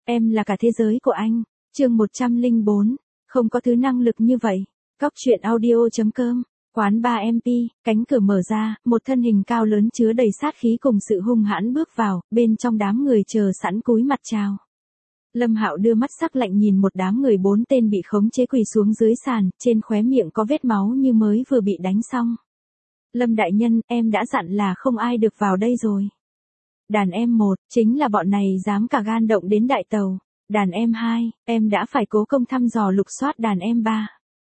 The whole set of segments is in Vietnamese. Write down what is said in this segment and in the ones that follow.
Em là cả thế giới của anh. Chương 104. Không có thứ năng lực như vậy. Cóc truyện audio.com. Quán bar MP, cánh cửa mở ra, một thân hình cao lớn chứa đầy sát khí cùng sự hung hãn bước vào, bên trong đám người chờ sẵn cúi mặt chào. Lâm Hạo đưa mắt sắc lạnh nhìn một đám người 4 tên bị khống chế quỳ xuống dưới sàn, trên khóe miệng có vết máu như mới vừa bị đánh xong. Lâm đại nhân, em đã dặn là không ai được vào đây rồi. Đàn em 1, chính là bọn này dám cả gan động đến đại tàu. Đàn em 2, em đã phải cố công thăm dò lục soát đàn em 3.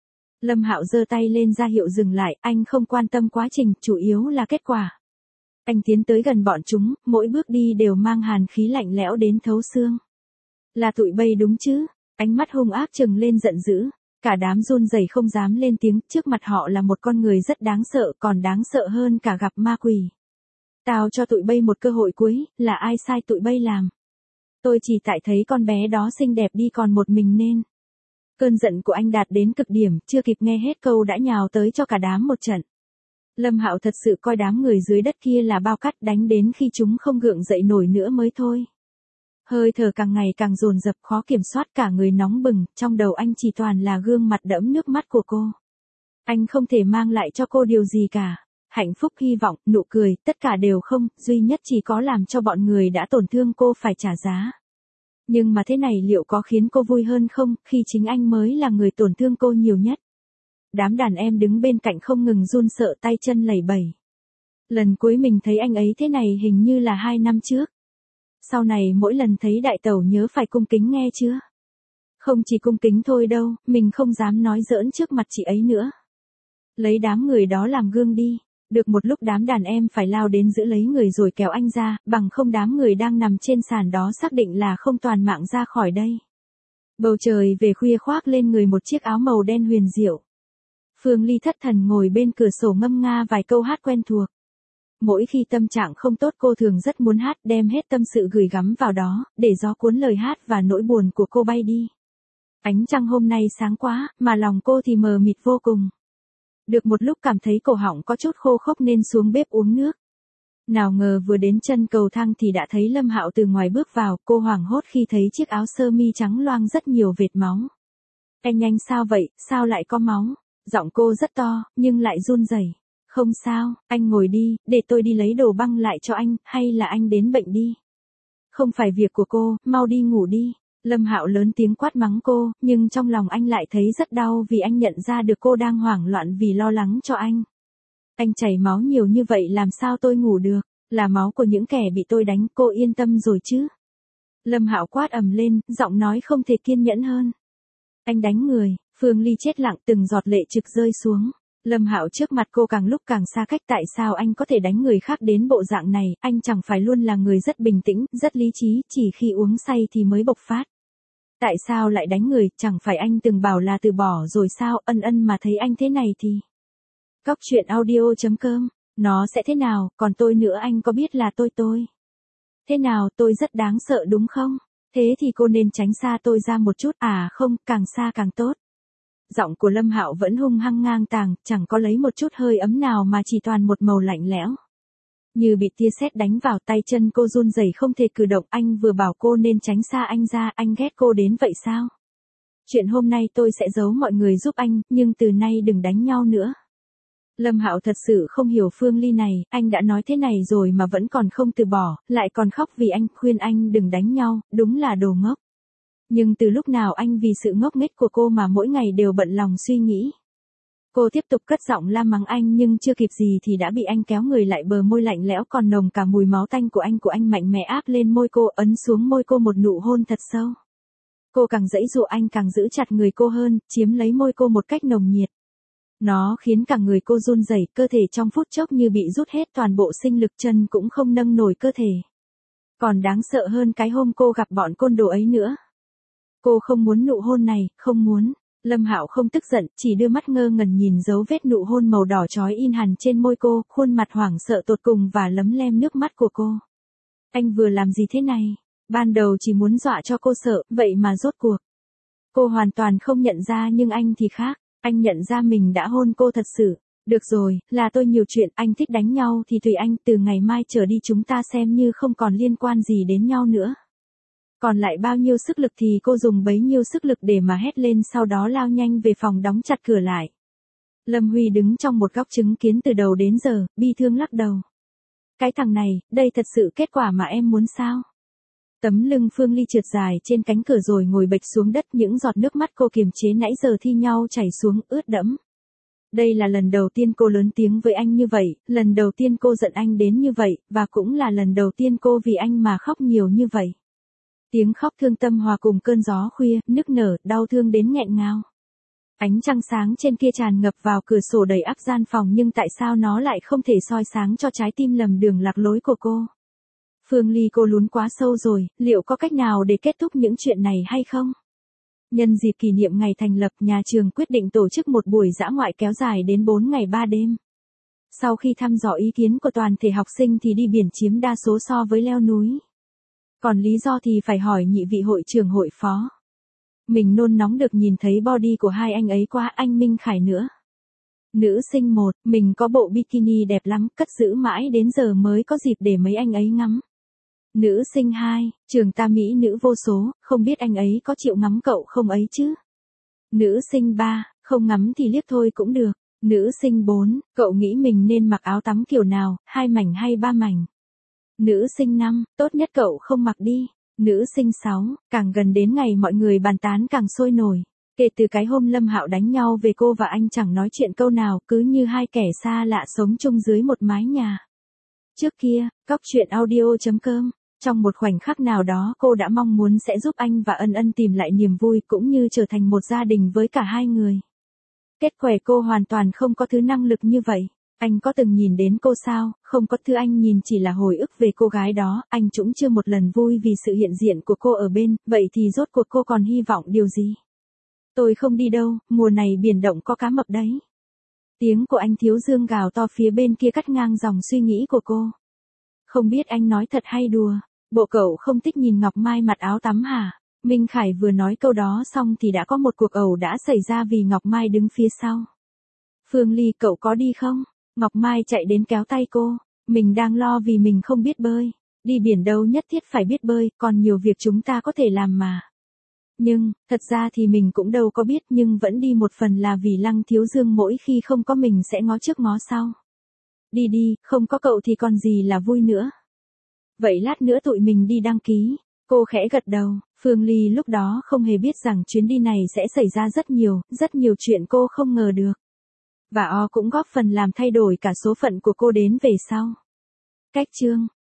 Lâm Hạo giơ tay lên ra hiệu dừng lại, anh không quan tâm quá trình, chủ yếu là kết quả. Anh tiến tới gần bọn chúng, mỗi bước đi đều mang hàn khí lạnh lẽo đến thấu xương. Là tụi bay đúng chứ? Ánh mắt hung ác trừng lên giận dữ. Cả đám run rẩy không dám lên tiếng, trước mặt họ là một con người rất đáng sợ, còn đáng sợ hơn cả gặp ma quỷ. Tao cho tụi bay một cơ hội cuối, là ai sai tụi bay làm? Tôi chỉ tại thấy con bé đó xinh đẹp đi còn một mình nên. Cơn giận của anh đạt đến cực điểm, chưa kịp nghe hết câu đã nhào tới cho cả đám một trận. Lâm Hạo thật sự coi đám người dưới đất kia là bao cát, đánh đến khi chúng không gượng dậy nổi nữa mới thôi. Hơi thở càng ngày càng dồn dập, khó kiểm soát, cả người nóng bừng, trong đầu anh chỉ toàn là gương mặt đẫm nước mắt của cô. Anh không thể mang lại cho cô điều gì cả. Hạnh phúc, hy vọng, nụ cười, tất cả đều không, duy nhất chỉ có làm cho bọn người đã tổn thương cô phải trả giá. Nhưng mà thế này liệu có khiến cô vui hơn không, khi chính anh mới là người tổn thương cô nhiều nhất. Đám đàn em đứng bên cạnh không ngừng run sợ, tay chân lẩy bẩy. Lần cuối mình thấy anh ấy thế này hình như là 2 năm trước. Sau này mỗi lần thấy đại tẩu nhớ phải cung kính nghe chưa? Không chỉ cung kính thôi đâu, mình không dám nói giỡn trước mặt chị ấy nữa. Lấy đám người đó làm gương đi. Được một lúc đám đàn em phải lao đến giữ lấy người rồi kéo anh ra, bằng không đám người đang nằm trên sàn đó xác định là không toàn mạng ra khỏi đây. Bầu trời về khuya khoác lên người một chiếc áo màu đen huyền diệu. Phương Ly thất thần ngồi bên cửa sổ ngâm nga vài câu hát quen thuộc. Mỗi khi tâm trạng không tốt cô thường rất muốn hát, đem hết tâm sự gửi gắm vào đó, để gió cuốn lời hát và nỗi buồn của cô bay đi. Ánh trăng hôm nay sáng quá, mà lòng cô thì mờ mịt vô cùng. Được một lúc cảm thấy cổ họng có chút khô khốc nên xuống bếp uống nước. Nào ngờ vừa đến chân cầu thang thì đã thấy Lâm Hạo từ ngoài bước vào, cô hoảng hốt khi thấy chiếc áo sơ mi trắng loang rất nhiều vệt máu. Anh sao vậy, sao lại có máu? Giọng cô rất to, nhưng lại run rẩy. Không sao, anh ngồi đi, để tôi đi lấy đồ băng lại cho anh, hay là anh đến bệnh đi. Không phải việc của cô, mau đi ngủ đi. Lâm Hạo lớn tiếng quát mắng cô, nhưng trong lòng anh lại thấy rất đau vì anh nhận ra được cô đang hoảng loạn vì lo lắng cho anh. Anh chảy máu nhiều như vậy làm sao tôi ngủ được, là máu của những kẻ bị tôi đánh, cô yên tâm rồi chứ. Lâm Hạo quát ầm lên, giọng nói không thể kiên nhẫn hơn. Anh đánh người. Phương Ly chết lặng, từng giọt lệ trực rơi xuống. Lâm Hạo trước mặt cô càng lúc càng xa cách, tại sao anh có thể đánh người khác đến bộ dạng này, anh chẳng phải luôn là người rất bình tĩnh, rất lý trí, chỉ khi uống say thì mới bộc phát. Tại sao lại đánh người, chẳng phải anh từng bảo là từ bỏ rồi sao, ân mà thấy anh thế này thì. Cóc truyện audio.com, nó sẽ thế nào, còn tôi nữa anh có biết là tôi. Thế nào, tôi rất đáng sợ đúng không? Thế thì cô nên tránh xa tôi ra một chút, à không, càng xa càng tốt. Giọng của Lâm Hạo vẫn hung hăng ngang tàng, chẳng có lấy một chút hơi ấm nào mà chỉ toàn một màu lạnh lẽo. Như bị tia sét đánh vào, tay chân cô run rẩy không thể cử động, anh vừa bảo cô nên tránh xa anh ra, anh ghét cô đến vậy sao? Chuyện hôm nay tôi sẽ giấu mọi người giúp anh, nhưng từ nay đừng đánh nhau nữa. Lâm Hạo thật sự không hiểu Phương Ly này, anh đã nói thế này rồi mà vẫn còn không từ bỏ, lại còn khóc vì anh, khuyên anh đừng đánh nhau, đúng là đồ ngốc. Nhưng từ lúc nào anh vì sự ngốc nghếch của cô mà mỗi ngày đều bận lòng suy nghĩ. Cô tiếp tục cất giọng la mắng anh nhưng chưa kịp gì thì đã bị anh kéo người lại, bờ môi lạnh lẽo còn nồng cả mùi máu tanh của anh mạnh mẽ áp lên môi cô, ấn xuống môi cô một nụ hôn thật sâu. Cô càng giãy giụa anh càng giữ chặt người cô hơn, chiếm lấy môi cô một cách nồng nhiệt. Nó khiến cả người cô run rẩy, cơ thể trong phút chốc như bị rút hết toàn bộ sinh lực, chân cũng không nâng nổi cơ thể. Còn đáng sợ hơn cái hôm cô gặp bọn côn đồ ấy nữa. Cô không muốn nụ hôn này, không muốn. Lâm Hạo không tức giận, chỉ đưa mắt ngơ ngẩn nhìn dấu vết nụ hôn màu đỏ chói in hằn trên môi cô, khuôn mặt hoảng sợ tột cùng và lấm lem nước mắt của cô. Anh vừa làm gì thế này? Ban đầu chỉ muốn dọa cho cô sợ, vậy mà rốt cuộc. Cô hoàn toàn không nhận ra nhưng anh thì khác, anh nhận ra mình đã hôn cô thật sự. Được rồi, là tôi nhiều chuyện, anh thích đánh nhau thì tùy anh, từ ngày mai trở đi chúng ta xem như không còn liên quan gì đến nhau nữa. Còn lại bao nhiêu sức lực thì cô dùng bấy nhiêu sức lực để mà hét lên, sau đó lao nhanh về phòng đóng chặt cửa lại. Lâm Huy đứng trong một góc chứng kiến từ đầu đến giờ, bi thương lắc đầu. Cái thằng này, đây thật sự kết quả mà em muốn sao? Tấm lưng Phương Ly trượt dài trên cánh cửa rồi ngồi bệt xuống đất, những giọt nước mắt cô kiềm chế nãy giờ thi nhau chảy xuống ướt đẫm. Đây là lần đầu tiên cô lớn tiếng với anh như vậy, lần đầu tiên cô giận anh đến như vậy, và cũng là lần đầu tiên cô vì anh mà khóc nhiều như vậy. Tiếng khóc thương tâm hòa cùng cơn gió khuya, nức nở, đau thương đến nghẹn ngào. Ánh trăng sáng trên kia tràn ngập vào cửa sổ đầy ắp gian phòng, nhưng tại sao nó lại không thể soi sáng cho trái tim lầm đường lạc lối của cô? Phương Ly, cô lún quá sâu rồi, liệu có cách nào để kết thúc những chuyện này hay không? Nhân dịp kỷ niệm ngày thành lập, nhà trường quyết định tổ chức một buổi dã ngoại kéo dài đến 4 ngày 3 đêm. Sau khi thăm dò ý kiến của toàn thể học sinh thì đi biển chiếm đa số so với leo núi. Còn lý do thì phải hỏi nhị vị hội trưởng hội phó. Mình nôn nóng được nhìn thấy body của hai anh ấy quá, anh Minh Khải nữa. Nữ sinh 1, mình có bộ bikini đẹp lắm, cất giữ mãi đến giờ mới có dịp để mấy anh ấy ngắm. Nữ sinh 2, trường ta mỹ nữ vô số, không biết anh ấy có chịu ngắm cậu không ấy chứ? Nữ sinh 3, không ngắm thì liếc thôi cũng được. Nữ sinh 4, cậu nghĩ mình nên mặc áo tắm kiểu nào, 2 mảnh hay 3 mảnh? Nữ sinh 5, tốt nhất cậu không mặc đi. Nữ sinh 6, càng gần đến ngày mọi người bàn tán càng sôi nổi. Kể từ cái hôm Lâm Hạo đánh nhau về cô và anh chẳng nói chuyện câu nào, cứ như hai kẻ xa lạ sống chung dưới một mái nhà. Trước kia, Cóc Truyện Audio.com, trong một khoảnh khắc nào đó cô đã mong muốn sẽ giúp anh và Ân Ân tìm lại niềm vui cũng như trở thành một gia đình với cả hai người. Kết quả cô hoàn toàn không có thứ năng lực như vậy. Anh có từng nhìn đến cô sao? Không có, thứ anh nhìn chỉ là hồi ức về cô gái đó, anh cũng chưa một lần vui vì sự hiện diện của cô ở bên, vậy thì rốt cuộc cô còn hy vọng điều gì? Tôi không đi đâu, mùa này biển động có cá mập đấy. Tiếng của anh Thiếu Dương gào to phía bên kia cắt ngang dòng suy nghĩ của cô. Không biết anh nói thật hay đùa, bộ cậu không thích nhìn Ngọc Mai mặc áo tắm hả? Minh Khải vừa nói câu đó xong thì đã có một cuộc ẩu đả xảy ra vì Ngọc Mai đứng phía sau. Phương Ly, cậu có đi không? Ngọc Mai chạy đến kéo tay cô. Mình đang lo vì mình không biết bơi. Đi biển đâu nhất thiết phải biết bơi, còn nhiều việc chúng ta có thể làm mà. Nhưng, thật ra thì mình cũng đâu có biết, nhưng vẫn đi một phần là vì Lăng Thiếu Dương mỗi khi không có mình sẽ ngó trước ngó sau. Đi đi, không có cậu thì còn gì là vui nữa. Vậy lát nữa tụi mình đi đăng ký. Cô khẽ gật đầu, Phương Ly lúc đó không hề biết rằng chuyến đi này sẽ xảy ra rất nhiều chuyện cô không ngờ được. Và cũng góp phần làm thay đổi cả số phận của cô đến về sau. Cách chương